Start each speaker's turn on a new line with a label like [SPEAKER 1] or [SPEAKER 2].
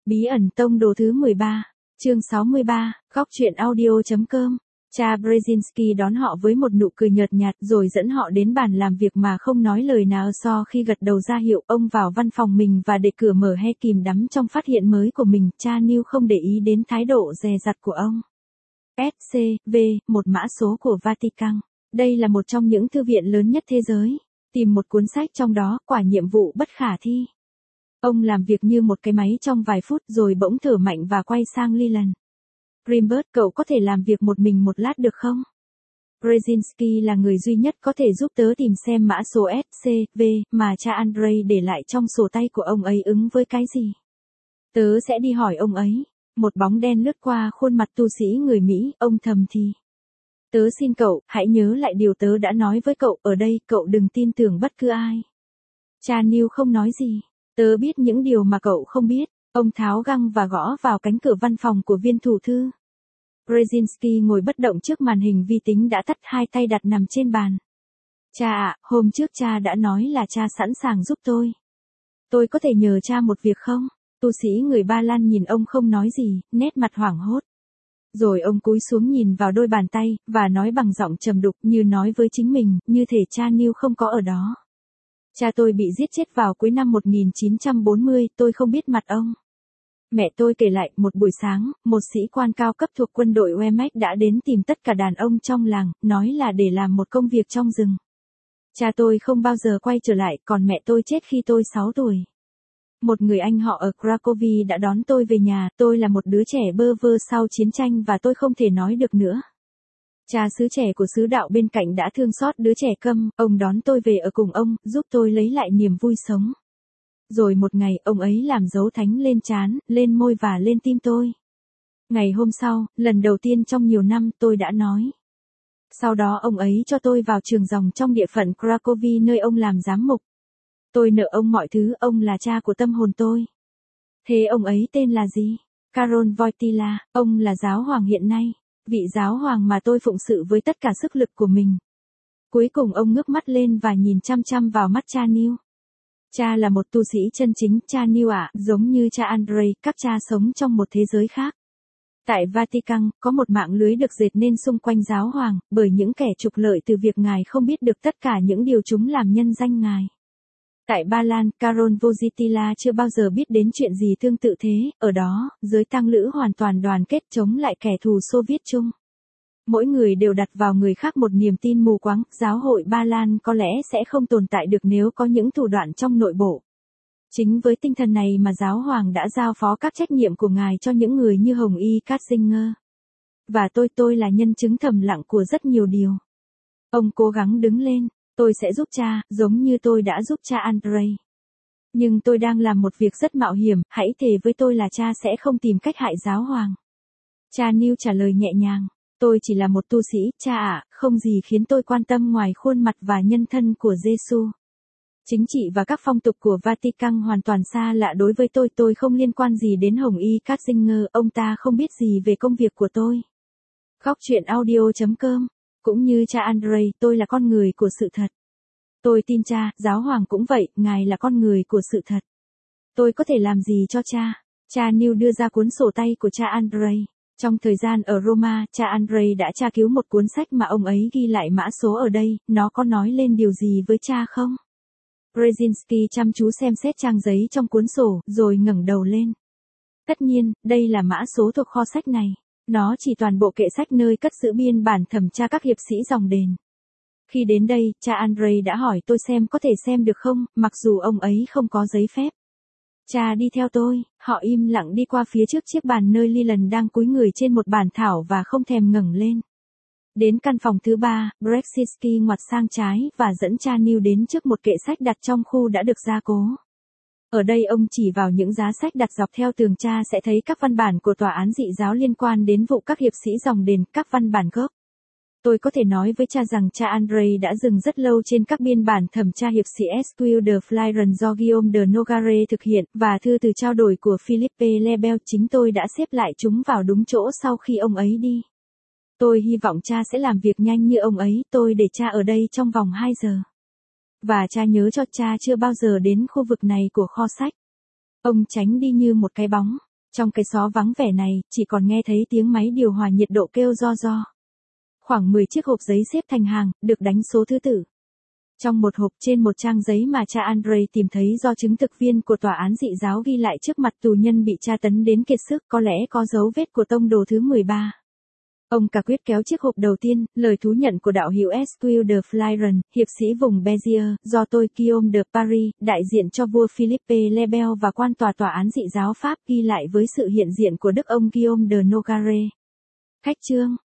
[SPEAKER 1] Bí ẩn tông đồ thứ 13, chương 63, góc truyện audio.com. Cha Brzezinski đón họ với một nụ cười nhợt nhạt rồi dẫn họ đến bàn làm việc mà không nói lời nào. Sau khi gật đầu ra hiệu ông vào văn phòng mình và để cửa mở he kìm đắm trong phát hiện mới của mình, cha Neil không để ý đến thái độ dè dặt của ông. SCV, một mã số của Vatican. Đây là một trong những thư viện lớn nhất thế giới. Tìm một cuốn sách trong đó, quả nhiệm vụ bất khả thi. Ông làm việc như một cái máy trong vài phút rồi bỗng thở mạnh và quay sang Leland. Grimberg, cậu có thể làm việc một mình một lát được không? Brzezinski là người duy nhất có thể giúp tớ tìm xem mã số SCV mà cha Andrei để lại trong sổ tay của ông ấy ứng với cái gì. Tớ sẽ đi hỏi ông ấy. Một bóng đen lướt qua khuôn mặt tu sĩ người Mỹ, ông thầm thì. Tớ xin cậu, hãy nhớ lại điều tớ đã nói với cậu, ở đây cậu đừng tin tưởng bất cứ ai. Cha Neil không nói gì. Tớ biết những điều mà cậu không biết. Ông tháo găng và gõ vào cánh cửa văn phòng của viên thủ thư. Brzezinski ngồi bất động trước màn hình vi tính đã tắt, hai tay đặt nằm trên bàn. Cha ạ, hôm trước cha đã nói là cha sẵn sàng giúp tôi. Tôi có thể nhờ cha một việc không? Tu sĩ người Ba Lan nhìn ông không nói gì, nét mặt hoảng hốt. Rồi ông cúi xuống nhìn vào đôi bàn tay, và nói bằng giọng trầm đục như nói với chính mình, như thể cha Neil không có ở đó. Cha tôi bị giết chết vào cuối năm 1940, tôi không biết mặt ông. Mẹ tôi kể lại, một buổi sáng, một sĩ quan cao cấp thuộc quân đội Wehrmacht đã đến tìm tất cả đàn ông trong làng, nói là để làm một công việc trong rừng. Cha tôi không bao giờ quay trở lại, còn mẹ tôi chết khi tôi 6 tuổi. Một người anh họ ở Cracovia đã đón tôi về nhà, tôi là một đứa trẻ bơ vơ sau chiến tranh và tôi không thể nói được nữa. Cha xứ trẻ của xứ đạo bên cạnh đã thương xót đứa trẻ câm, ông đón tôi về ở cùng ông, giúp tôi lấy lại niềm vui sống. Rồi một ngày, ông ấy làm dấu thánh lên trán, lên môi và lên tim tôi. Ngày hôm sau, lần đầu tiên trong nhiều năm, tôi đã nói. Sau đó ông ấy cho tôi vào trường dòng trong địa phận Cracovia nơi ông làm giám mục. Tôi nợ ông mọi thứ, ông là cha của tâm hồn tôi. Thế ông ấy tên là gì? Karol Wojtyla, ông là giáo hoàng hiện nay, vị giáo hoàng mà tôi phụng sự với tất cả sức lực của mình. Cuối cùng ông ngước mắt lên và nhìn chăm chăm vào mắt cha Neil. Cha là một tu sĩ chân chính, cha Neil ạ, giống như cha Andrei, các cha sống trong một thế giới khác. Tại Vatican, có một mạng lưới được dệt nên xung quanh giáo hoàng, bởi những kẻ trục lợi từ việc ngài không biết được tất cả những điều chúng làm nhân danh ngài. Tại Ba Lan, Karol Wojtyla chưa bao giờ biết đến chuyện gì tương tự thế, ở đó, giới tăng lữ hoàn toàn đoàn kết chống lại kẻ thù Xô Viết chung. Mỗi người đều đặt vào người khác một niềm tin mù quáng, giáo hội Ba Lan có lẽ sẽ không tồn tại được nếu có những thủ đoạn trong nội bộ. Chính với tinh thần này mà giáo hoàng đã giao phó các trách nhiệm của ngài cho những người như Hồng Y Ratzinger. Và tôi là nhân chứng thầm lặng của rất nhiều điều. Ông cố gắng đứng lên. Tôi sẽ giúp cha, giống như tôi đã giúp cha Andrei. Nhưng tôi đang làm một việc rất mạo hiểm, hãy thề với tôi là cha sẽ không tìm cách hại giáo hoàng. Cha Neil trả lời nhẹ nhàng. Tôi chỉ là một tu sĩ, cha ạ, không gì khiến tôi quan tâm ngoài khuôn mặt và nhân thân của Giêsu. Chính trị và các phong tục của Vatican hoàn toàn xa lạ đối với tôi không liên quan gì đến Hồng Y Ratzinger, ông ta không biết gì về công việc của tôi. Góc truyện audio.com. Cũng như cha Andrei, tôi là con người của sự thật. Tôi tin cha, giáo hoàng cũng vậy, ngài là con người của sự thật. Tôi có thể làm gì cho cha? Cha Neil đưa ra cuốn sổ tay của cha Andrei. Trong thời gian ở Roma, cha Andrei đã tra cứu một cuốn sách mà ông ấy ghi lại mã số ở đây, nó có nói lên điều gì với cha không? Brzezinski chăm chú xem xét trang giấy trong cuốn sổ, rồi ngẩng đầu lên. Tất nhiên, đây là mã số thuộc kho sách này. Nó chỉ toàn bộ kệ sách nơi cất giữ biên bản thẩm tra các hiệp sĩ dòng đền. Khi đến đây, cha Andrei đã hỏi tôi xem có thể xem được không, mặc dù ông ấy không có giấy phép. Cha đi theo tôi, họ im lặng đi qua phía trước chiếc bàn nơi Leland đang cúi người trên một bản thảo và không thèm ngẩng lên. Đến căn phòng thứ 3, Brzezinski ngoặt sang trái và dẫn cha Neil đến trước một kệ sách đặt trong khu đã được gia cố. Ở đây ông chỉ vào những giá sách đặt dọc theo tường, cha sẽ thấy các văn bản của tòa án dị giáo liên quan đến vụ các hiệp sĩ dòng đền, các văn bản gốc. Tôi có thể nói với cha rằng cha Andrei đã dừng rất lâu trên các biên bản thẩm tra hiệp sĩ Esquire de Flyron do Guillaume de Nogare thực hiện, và thư từ trao đổi của Philippe Lebel, chính tôi đã xếp lại chúng vào đúng chỗ sau khi ông ấy đi. Tôi hy vọng cha sẽ làm việc nhanh như ông ấy, tôi để cha ở đây trong vòng 2 giờ. Và cha nhớ cho cha chưa bao giờ đến khu vực này của kho sách. Ông tránh đi như một cái bóng. Trong cái xó vắng vẻ này, chỉ còn nghe thấy tiếng máy điều hòa nhiệt độ kêu ro ro. Khoảng 10 chiếc hộp giấy xếp thành hàng, được đánh số thứ tự. Trong một hộp trên một trang giấy mà cha Andrei tìm thấy do chứng thực viên của tòa án dị giáo ghi lại trước mặt tù nhân bị tra tấn đến kiệt sức, có lẽ có dấu vết của tông đồ thứ 13. Ông cả quyết kéo chiếc hộp đầu tiên, lời thú nhận của đạo hữu Esquire de Flyron, hiệp sĩ vùng Beziers, do tôi Guillaume de Paris, đại diện cho vua Philippe le Bel và quan tòa án dị giáo Pháp ghi lại với sự hiện diện của đức ông Guillaume de Nogare. Khách chương.